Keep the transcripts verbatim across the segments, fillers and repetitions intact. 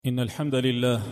إن الحمد لله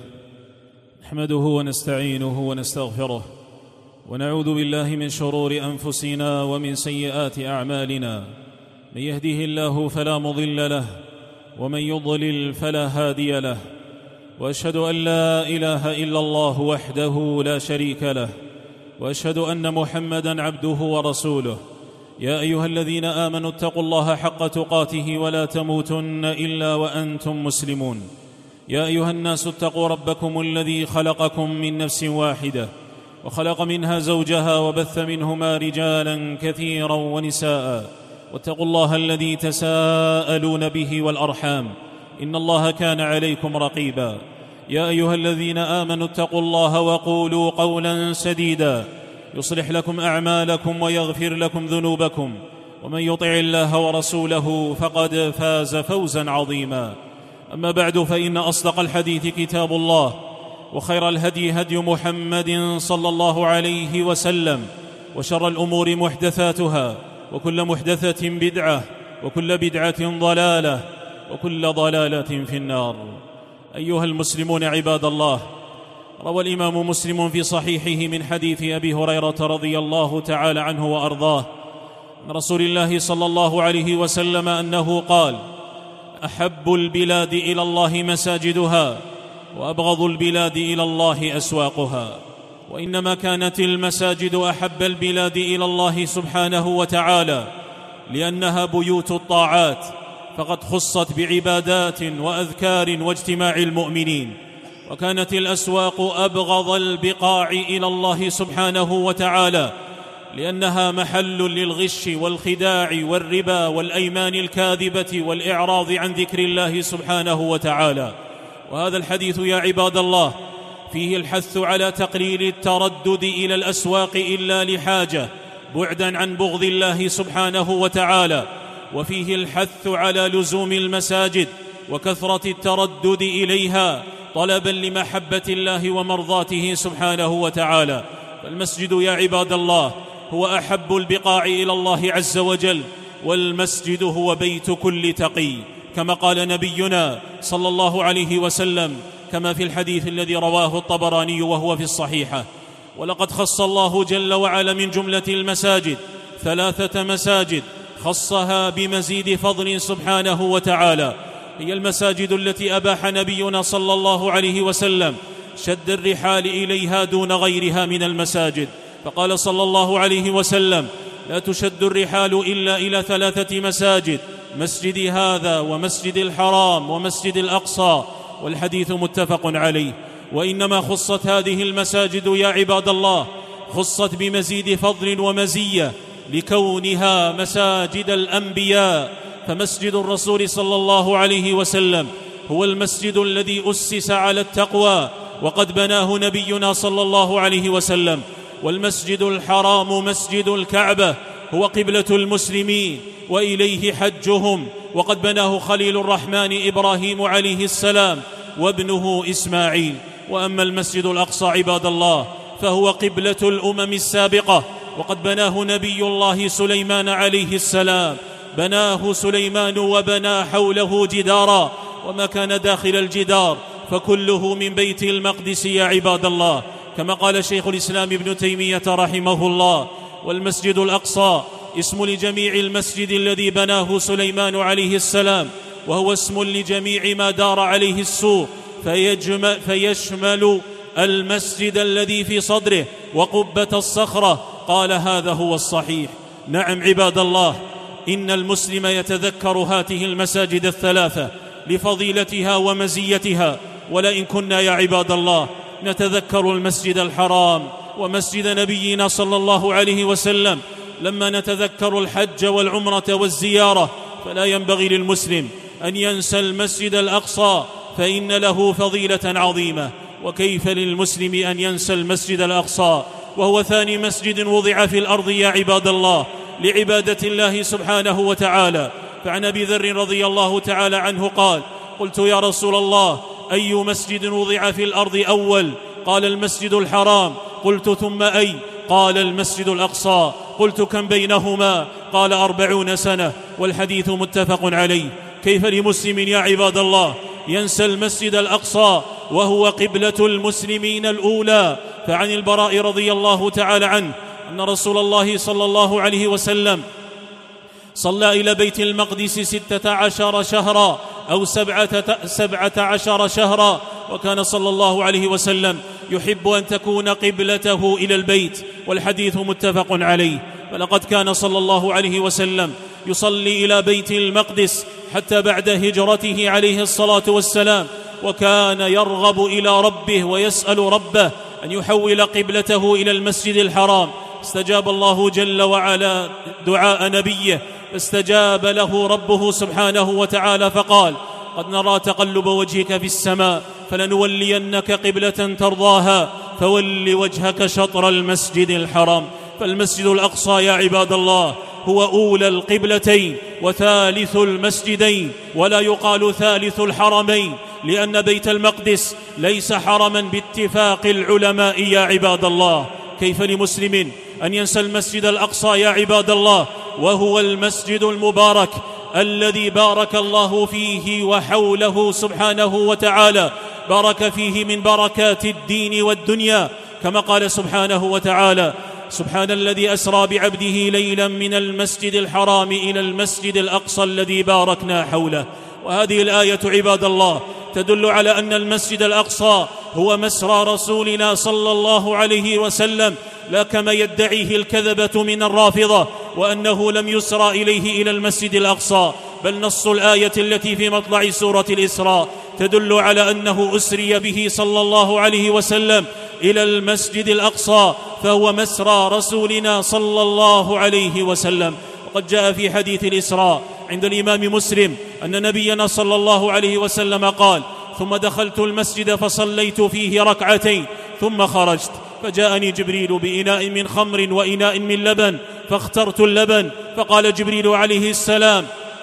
نحمده ونستعينه ونستغفره ونعوذ بالله من شرور أنفسنا ومن سيئات أعمالنا. من يهده الله فلا مضل له ومن يضلل فلا هادي له، وأشهد أن لا إله إلا الله وحده لا شريك له، وأشهد أن محمدًا عبده ورسوله. يا أيها الذين آمنوا اتقوا الله حق تقاته ولا تموتن إلا وأنتم مسلمون. يا أيها الناس اتقوا ربكم الذي خلقكم من نفس واحدة وخلق منها زوجها وبث منهما رجالا كثيرا ونساء، واتقوا الله الذي تساءلون به والأرحام إن الله كان عليكم رقيبا. يا أيها الذين آمنوا اتقوا الله وقولوا قولا سديدا يصلح لكم أعمالكم ويغفر لكم ذنوبكم، ومن يطع الله ورسوله فقد فاز فوزا عظيما. أما بعد، فإن أصدق الحديث كتاب الله، وخير الهدي هدي محمد صلى الله عليه وسلم، وشر الأمور محدثاتها، وكل محدثة بدعة، وكل بدعة ضلالة، وكل ضلالة في النار. أيها المسلمون عباد الله، روى الإمام مسلم في صحيحه من حديث أبي هريرة رضي الله تعالى عنه وأرضاه عن رسول الله صلى الله عليه وسلم أنه قال: أحب البلاد إلى الله مساجدها، وأبغض البلاد إلى الله أسواقها. وإنما كانت المساجد أحب البلاد إلى الله سبحانه وتعالى لأنها بيوت الطاعات، فقد خصت بعبادات وأذكار واجتماع المؤمنين. وكانت الأسواق أبغض البقاع إلى الله سبحانه وتعالى لأنها محل للغش والخداع والربا والأيمان الكاذبة والإعراض عن ذكر الله سبحانه وتعالى. وهذا الحديث يا عباد الله فيه الحث على تقليل التردد إلى الأسواق إلا لحاجة، بعداً عن بغض الله سبحانه وتعالى، وفيه الحث على لزوم المساجد وكثرة التردد إليها طلباً لمحبة الله ومرضاته سبحانه وتعالى. فالمسجد يا عباد الله هو أحب البقاع إلى الله عز وجل، والمسجد هو بيت كل تقي، كما قال نبينا صلى الله عليه وسلم، كما في الحديث الذي رواه الطبراني وهو في الصحيحة: ولقد خص الله جل وعلا من جملة المساجد ثلاثة مساجد خصها بمزيد فضل سبحانه وتعالى. هي المساجد التي أباح نبينا صلى الله عليه وسلم شد الرحال إليها دون غيرها من المساجد، فقال صلى الله عليه وسلم: لا تشد الرحال إلا إلى ثلاثة مساجد، مسجد هذا ومسجد الحرام ومسجد الأقصى، والحديث متفق عليه. وإنما خصت هذه المساجد يا عباد الله خصت بمزيد فضل ومزية لكونها مساجد الأنبياء. فمسجد الرسول صلى الله عليه وسلم هو المسجد الذي أسس على التقوى، وقد بناه نبينا صلى الله عليه وسلم. والمسجد الحرام مسجد الكعبة هو قبلة المسلمين وإليه حجهم، وقد بناه خليل الرحمن إبراهيم عليه السلام وابنه إسماعيل. وأما المسجد الأقصى عباد الله فهو قبلة الأمم السابقة، وقد بناه نبي الله سليمان عليه السلام، بناه سليمان وبنى حوله جدارا، وما كان داخل الجدار فكله من بيت المقدس يا عباد الله، كما قال شيخ الإسلام ابن تيمية رحمه الله: والمسجد الأقصى اسم لجميع المسجد الذي بناه سليمان عليه السلام، وهو اسم لجميع ما دار عليه السوق، فيشمل المسجد الذي في صدره وقبة الصخرة. قال: هذا هو الصحيح. نعم عباد الله، إن المسلم يتذكر هذه المساجد الثلاثة لفضيلتها ومزيتها. ولئن كنا يا عباد الله نتذكر المسجد الحرام ومسجد نبينا صلى الله عليه وسلم لما نتذكر الحج والعمرة والزيارة، فلا ينبغي للمسلم أن ينسى المسجد الأقصى، فإن له فضيلة عظيمة. وكيف للمسلم أن ينسى المسجد الأقصى وهو ثاني مسجد وضع في الأرض يا عباد الله لعبادة الله سبحانه وتعالى؟ فعن أبي ذر رضي الله تعالى عنه قال: قلت يا رسول الله، أي مسجد وضع في الأرض أول؟ قال: المسجد الحرام. قلت: ثم أي؟ قال: المسجد الأقصى. قلت: كم بينهما؟ قال: أربعون سنة. والحديث متفق عليه. كيف لمسلم يا عباد الله ينسى المسجد الأقصى وهو قبلة المسلمين الأولى. فعن البراء رضي الله تعالى عنه أن رسول الله صلى الله عليه وسلم صلى إلى بيت المقدس ستة عشر شهرا أو سبعة, سبعة عشر شهرا، وكان صلى الله عليه وسلم يحب أن تكون قبلته إلى البيت، والحديث متفق عليه. فلقد كان صلى الله عليه وسلم يصلي إلى بيت المقدس حتى بعد هجرته عليه الصلاة والسلام، وكان يرغب إلى ربه ويسأل ربه أن يحول قبلته إلى المسجد الحرام. استجاب الله جل وعلا دعاء نبيه، فاستجاب له ربه سبحانه وتعالى فقال: قد نرى تقلب وجهك في السماء فلنولينك قبلة ترضاها فول وجهك شطر المسجد الحرام. فالمسجد الأقصى يا عباد الله هو أولى القبلتين وثالث المسجدين، ولا يقال ثالث الحرمين، لأن بيت المقدس ليس حرما باتفاق العلماء يا عباد الله. كيف لمسلم أن ينسى المسجد الأقصى يا عباد الله، وهو المسجد المبارك الذي بارك الله فيه وحوله سبحانه وتعالى، بارك فيه من بركات الدين والدنيا، كما قال سبحانه وتعالى: سبحان الذي أسرى بعبده ليلا من المسجد الحرام إلى المسجد الأقصى الذي باركنا حوله. وهذه الآية عباد الله تدل على أن المسجد الأقصى هو مسرى رسولنا صلى الله عليه وسلم، لا كما يدعيه الكذبة من الرافضة وأنه لم يسرى إليه إلى المسجد الأقصى، بل نص الآية التي في مطلع سورة الإسراء تدل على أنه أسري به صلى الله عليه وسلم إلى المسجد الأقصى، فهو مسرى رسولنا صلى الله عليه وسلم. وقد جاء في حديث الإسراء عند الإمام مسلم أن نبينا صلى الله عليه وسلم قال: ثم دخلت المسجد فصليت فيه ركعتين ثم خرجت، فجاءني جبريل بإناء من خمر وإناء من لبن، فاخترت اللبن، فقال جبريل عليه السلام: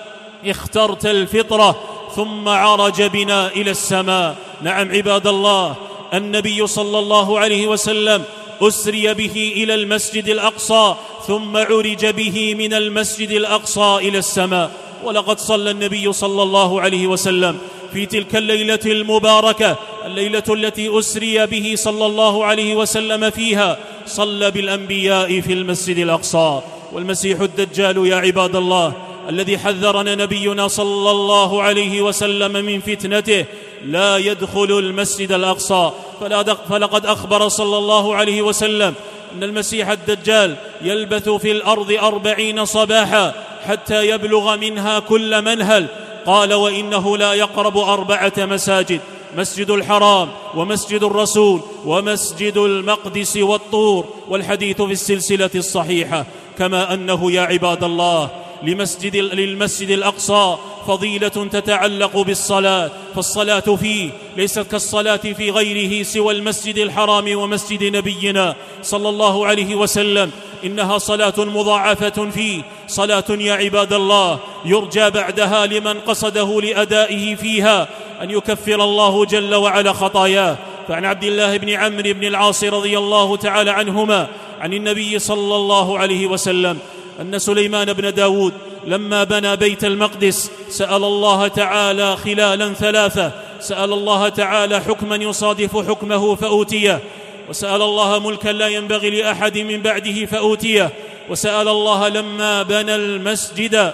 اخترت الفطرة، ثم عرج بنا إلى السماء. نعم عباد الله، النبي صلى الله عليه وسلم أسري به إلى المسجد الأقصى، ثم عرج به من المسجد الأقصى إلى السماء. ولقد صلى النبي صلى الله عليه وسلم في تلك الليلة المباركة، الليلة التي أسري به صلى الله عليه وسلم فيها، صلى بالأنبياء في المسجد الأقصى. والمسيح الدجال يا عباد الله الذي حذرنا نبينا صلى الله عليه وسلم من فتنته لا يدخل المسجد الأقصى، فلقد أخبر صلى الله عليه وسلم أن المسيح الدجال يلبث في الأرض أربعين صباحا حتى يبلغ منها كل منهل. قال: وإنه لا يقرب أربعة مساجد: مسجد الحرام، ومسجد الرسول، ومسجد المقدس والطور. والحديث في السلسلة الصحيحة. كما أنه يا عباد الله لمسجد للمسجد الأقصى فضيلة تتعلق بالصلاة، فالصلاة فيه ليست كالصلاة في غيره سوى المسجد الحرام ومسجد نبينا صلى الله عليه وسلم، إنها صلاة مضاعفة فيه، صلاة يا عباد الله يرجى بعدها لمن قصده لأدائه فيها أن يكفر الله جل وعلا خطاياه. فعن عبد الله بن عمرو بن العاص رضي الله تعالى عنهما عن النبي صلى الله عليه وسلم أن سليمان بن داود لما بنى بيت المقدس سأل الله تعالى خلالا ثلاثة: سأل الله تعالى حكما يصادف حكمه فأوتيه، وسأل الله ملكا لا ينبغي لأحد من بعده فأوتيه، وسأل الله لما بنى المسجد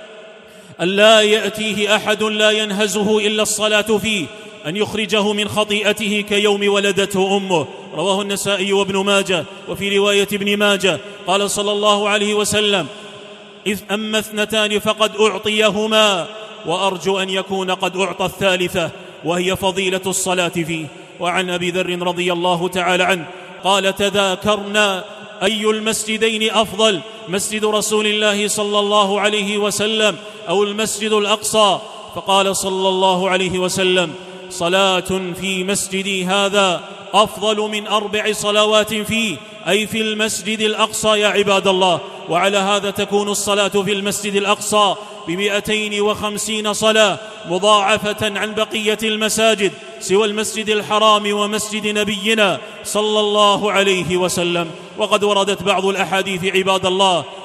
أن لا يأتيه أحد لا ينهزه إلا الصلاة فيه أن يخرجه من خطيئته كيوم ولدته أمه. رواه النسائي وابن ماجه. وفي رواية ابن ماجه قال صلى الله عليه وسلم: إذ أما اثنتان فقد أعطيهما، وأرجو أن يكون قد أعطى الثالثة، وهي فضيلة الصلاة فيه. وعن أبي ذر رضي الله تعالى عنه قال: تذاكرنا أي المسجدين أفضل، مسجد رسول الله صلى الله عليه وسلم أو المسجد الأقصى؟ فقال صلى الله عليه وسلم: صلاة في مسجدي هذا أفضل من أربع صلوات فيه، أي في المسجد الأقصى يا عباد الله. وعلى هذا تكون الصلاة في المسجد الأقصى بمئتين وخمسين صلاة مضاعفة عن بقية المساجد سوى المسجد الحرام ومسجد نبينا صلى الله عليه وسلم. وقد وردت بعض الأحاديث عباد الله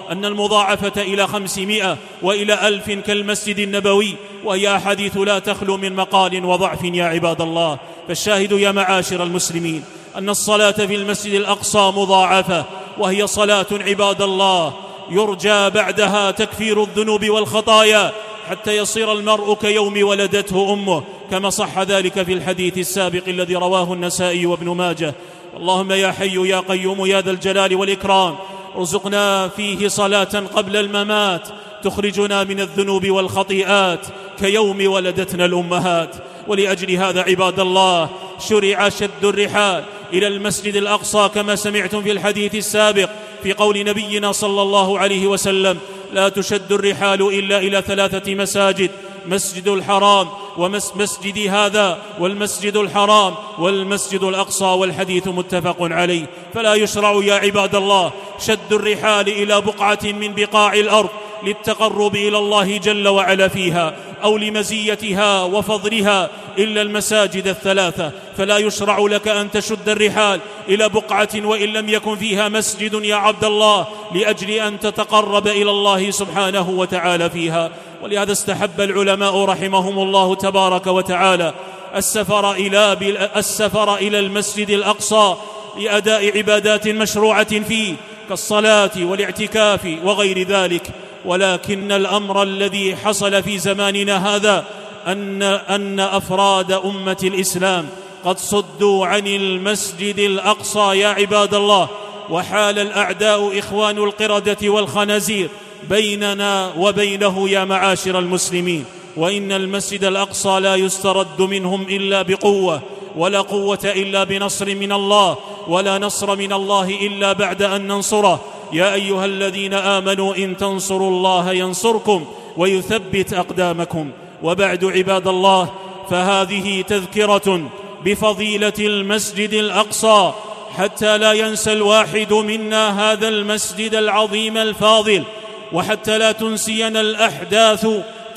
أن المضاعفة إلى خمسمائة وإلى ألف كالمسجد النبوي، وهي أحاديث لا تخلو من مقال وضعف يا عباد الله. فالشاهد يا معاشر المسلمين أن الصلاة في المسجد الأقصى مضاعفة، وهي صلاة عباد الله يرجى بعدها تكفير الذنوب والخطايا حتى يصير المرء كيوم ولدته أمه، كما صح ذلك في الحديث السابق الذي رواه النسائي وابن ماجه. اللهم يا حي يا قيوم يا ذا الجلال والإكرام ارزقنا فيه صلاة قبل الممات تخرجنا من الذنوب والخطيئات كيوم ولدتنا الأمهات. ولأجل هذا عباد الله شرع شد الرحال إلى المسجد الأقصى كما سمعتم في الحديث السابق في قول نبينا صلى الله عليه وسلم: لا تشد الرحال إلا إلى ثلاثة مساجد: مسجد الحرام ومسجد هذا والمسجد الحرام والمسجد الأقصى، والحديث متفق عليه. فلا يشرع يا عباد الله شد الرحال إلى بقعة من بقاع الأرض للتقرب إلى الله جل وعلا فيها أو لمزيتها وفضلها إلا المساجد الثلاثة. فلا يشرع لك أن تشد الرحال إلى بقعة وإن لم يكن فيها مسجد يا عبد الله لأجل أن تتقرب إلى الله سبحانه وتعالى فيها. ولهذا استحب العلماء رحمهم الله تبارك وتعالى السفر إلى, السفر إلى المسجد الأقصى لأداء عبادات مشروعة فيه كالصلاة والاعتكاف وغير ذلك. ولكن الأمر الذي حصل في زماننا هذا أن, أن أفراد أمة الإسلام قد صدوا عن المسجد الأقصى يا عباد الله، وحال الأعداء إخوان القردة والخنازير بيننا وبينه يا معاشر المسلمين. وإن المسجد الأقصى لا يسترد منهم إلا بقوة، ولا قوة إلا بنصر من الله، ولا نصر من الله إلا بعد أن ننصره. يا أيها الذين آمنوا إن تنصروا الله ينصركم ويثبت أقدامكم. وبعد عباد الله، فهذه تذكرة بفضيلة المسجد الأقصى حتى لا ينسى الواحد منا هذا المسجد العظيم الفاضل، وحتى لا تنسينا الأحداث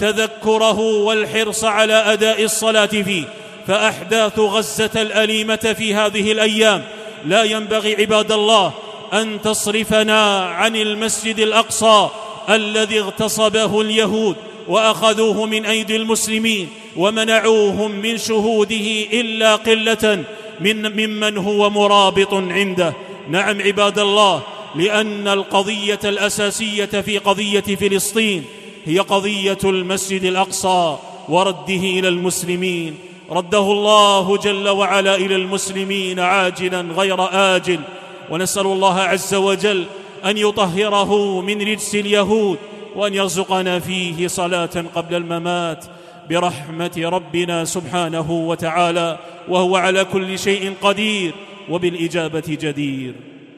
تذكره والحرص على أداء الصلاة فيه. فأحداث غزة الأليمة في هذه الأيام لا ينبغي عباد الله أن تصرفنا عن المسجد الأقصى الذي اغتصبه اليهود وأخذوه من أيدي المسلمين ومنعوهم من شهوده إلا قلة من ممن هو مرابط عنده. نعم عباد الله، لأن القضية الأساسية في قضية فلسطين هي قضية المسجد الأقصى ورده إلى المسلمين. رده الله جل وعلا إلى المسلمين عاجلا غير آجل، ونسأل الله عز وجل أن يطهره من رجس اليهود، وأن يرزقنا فيه صلاة قبل الممات برحمة ربنا سبحانه وتعالى، وهو على كل شيء قدير وبالإجابة جدير.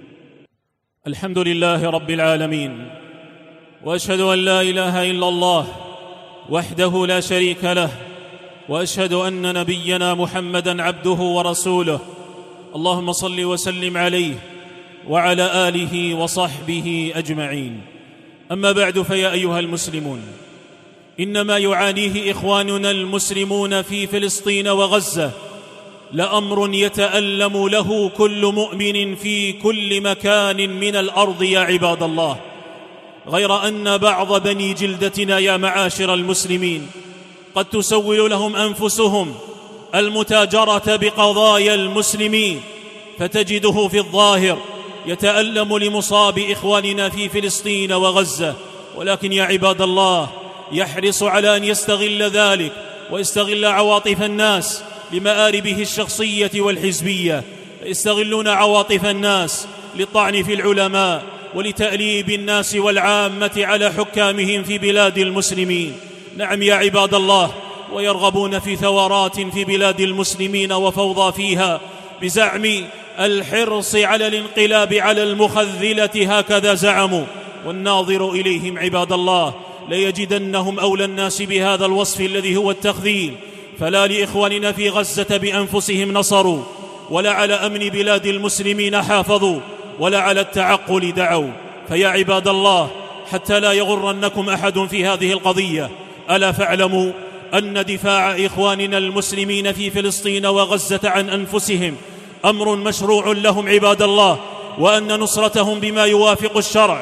الحمد لله رب العالمين، وأشهد أن لا إله إلا الله وحده لا شريك له، وأشهد أن نبينا محمدًا عبده ورسوله. اللهم صل وسلم عليه وعلى آله وصحبه أجمعين. أما بعد، فيا أيها المسلمون، إنما يعانيه إخواننا المسلمون في فلسطين وغزة لأمر يتألم له كل مؤمن في كل مكان من الأرض يا عباد الله، غير أن بعض بني جلدتنا يا معاشر المسلمين قد تسول لهم أنفسهم المتاجرة بقضايا المسلمين، فتجده في الظاهر يتألم لمصاب إخواننا في فلسطين وغزة، ولكن يا عباد الله يحرص على أن يستغل ذلك ويستغل عواطف الناس لمآربه الشخصية والحزبية. يستغلون عواطف الناس للطعن في العلماء ولتأليب الناس والعامة على حكامهم في بلاد المسلمين. نعم يا عباد الله، ويرغبون في ثورات في بلاد المسلمين وفوضى فيها بزعم الحرص على الانقلاب على المخذلة، هكذا زعموا. والناظر إليهم عباد الله ليجدنهم أولى الناس بهذا الوصف الذي هو التخذيل. فلا لإخواننا في غزة بأنفسهم نصروا، ولا على أمن بلاد المسلمين حافظوا، ولا على التعقل دعوا. فيا عباد الله، حتى لا يغرنكم أحد في هذه القضية، ألا فاعلموا أن دفاع إخواننا المسلمين في فلسطين وغزة عن أنفسهم أمر مشروع لهم عباد الله، وأن نصرتهم بما يوافق الشرع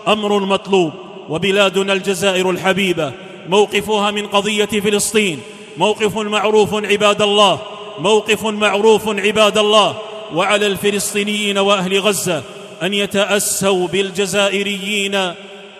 أمر مطلوب. وبلادنا الجزائر الحبيبة موقفها من قضية فلسطين موقف معروف عباد الله، موقف معروف عباد الله. وعلى الفلسطينيين وأهل غزة أن يتأسوا بالجزائريين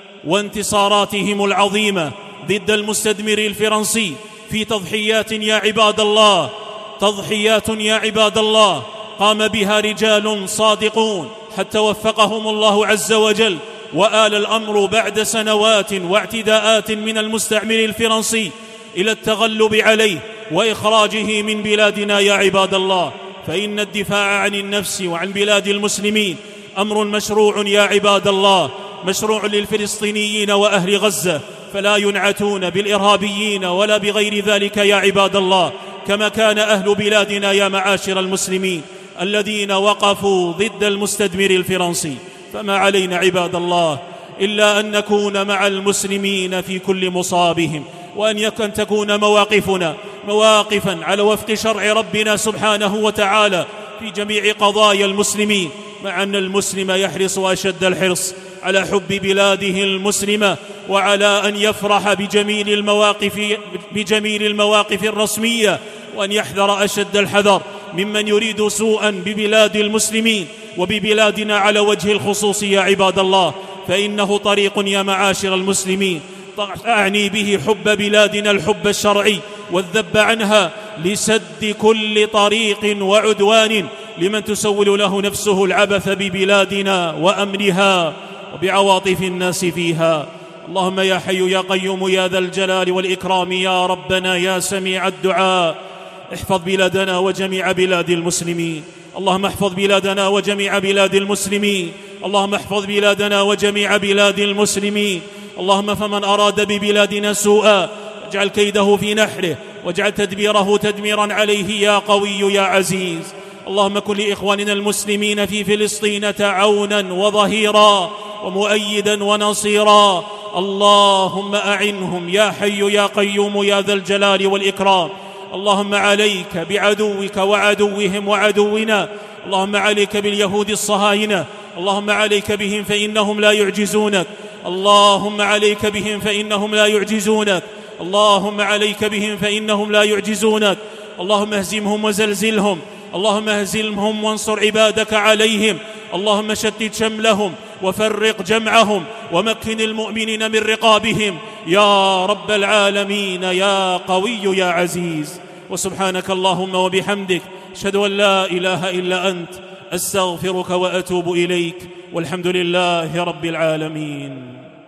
وانتصاراتهم العظيمة ضد المستدمر الفرنسي في تضحيات يا عباد الله، تضحيات يا عباد الله قام بها رجال صادقون حتى وفقهم الله عز وجل، وآل الأمر بعد سنوات واعتداءات من المستعمر الفرنسي إلى التغلب عليه وإخراجه من بلادنا يا عباد الله. فإن الدفاع عن النفس وعن بلاد المسلمين أمر مشروع يا عباد الله، مشروع للفلسطينيين وأهل غزة، فلا ينعتون بالإرهابيين ولا بغير ذلك يا عباد الله، كما كان أهل بلادنا يا معاشر المسلمين الذين وقفوا ضد المستدمر الفرنسي. فما علينا عباد الله إلا أن نكون مع المسلمين في كل مصابهم، وأن يكن تكون مواقفنا مواقفا على وفق شرع ربنا سبحانه وتعالى في جميع قضايا المسلمين، مع أن المسلم يحرص أشد الحرص على حب بلاده المسلمة، وعلى أن يفرح بجميل المواقف, بجميل المواقف الرسمية، وأن يحذر أشد الحذر ممن يريد سوءا ببلاد المسلمين وببلادنا على وجه الخصوص يا عباد الله. فإنه طريق يا معاشر المسلمين أعني به حب بلادنا الحب الشرعي والذب عنها لسد كل طريق وعدوان لمن تسول له نفسه العبث ببلادنا وأمنها وبعواطف الناس فيها. اللهم يا حي يا قيوم يا ذا الجلال والإكرام يا ربنا يا سميع الدعاء احفظ بلادنا وجميع بلاد المسلمين. اللهم احفظ بلادنا وجميع بلاد المسلمين. اللهم احفظ بلادنا وجميع بلاد المسلمين. اللهم فمن أراد ببلادنا سوءا اجعل كيده في نحره واجعل تدبيره تدميرا عليه يا قوي يا عزيز. اللهم كن لإخواننا المسلمين في فلسطين تعاونا وظهيرا ومؤيدا ونصيرا. اللهم أعنهم يا حي يا قيوم يا ذا الجلال والإكرام. اللهم عليك بعدوك وعدوهم وعدونا. اللهم عليك باليهود الصهاينة. اللهم عليك بهم فإنهم لا يعجزونك. اللهم عليك بهم فإنهم لا يعجزونك. اللهم عليك بهم فإنهم لا يعجزونك. اللهم اهزمهم وزلزلهم. اللهم اهزمهم وانصر عبادك عليهم. اللهم شتت شملهم وفرق جمعهم ومكن المؤمنين من رقابهم يا رب العالمين يا قوي يا عزيز. وسبحانك اللهم وبحمدك أشهد أن لا إله إلا أنت أستغفرك وأتوب إليك والحمد لله رب العالمين.